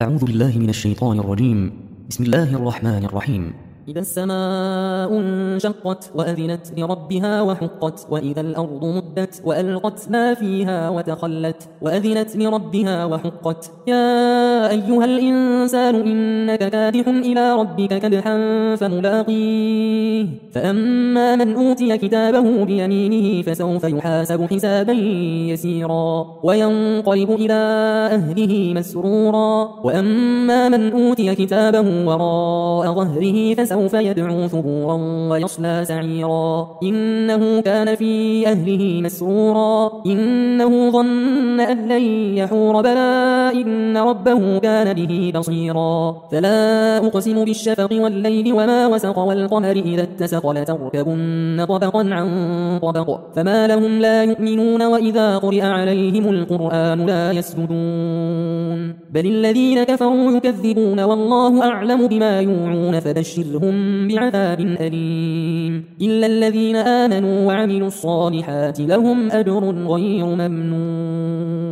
أعوذ بالله من الشيطان الرجيم. بسم الله الرحمن الرحيم. إذا السماء انشقت وأذنت لربها وحقت وإذا الأرض مدت وألقت ما فيها وتخلت وأذنت لربها وحقت يا أيها الإنسان إنك كادح إلى ربك كدحا فملاقيه فأما من أوتي كتابه بيمينه فسوف يحاسب حسابا يسيرا وينقلب إلى أهله مسرورا وأما من أوتي كتابه وراء ظهره فسوف يدعو ثبورا ويصلى سعيرا إنه كان في أهله مسرورا إنه ظن أن لن يحور بلى إن ربه كان به بصيرا فلا أقسم بالشفق والليل وما وسق والقمر إذا اتسق لتركبن طبقا عن طبق فما لهم لا يؤمنون وإذا قرئ عليهم القرآن لا يسجدون بل الذين كفروا يكذبون والله أعلم بما يوعون فبشرهم بعذاب أليم إلا الذين آمنوا وعملوا الصالحات لهم أجر غير ممنون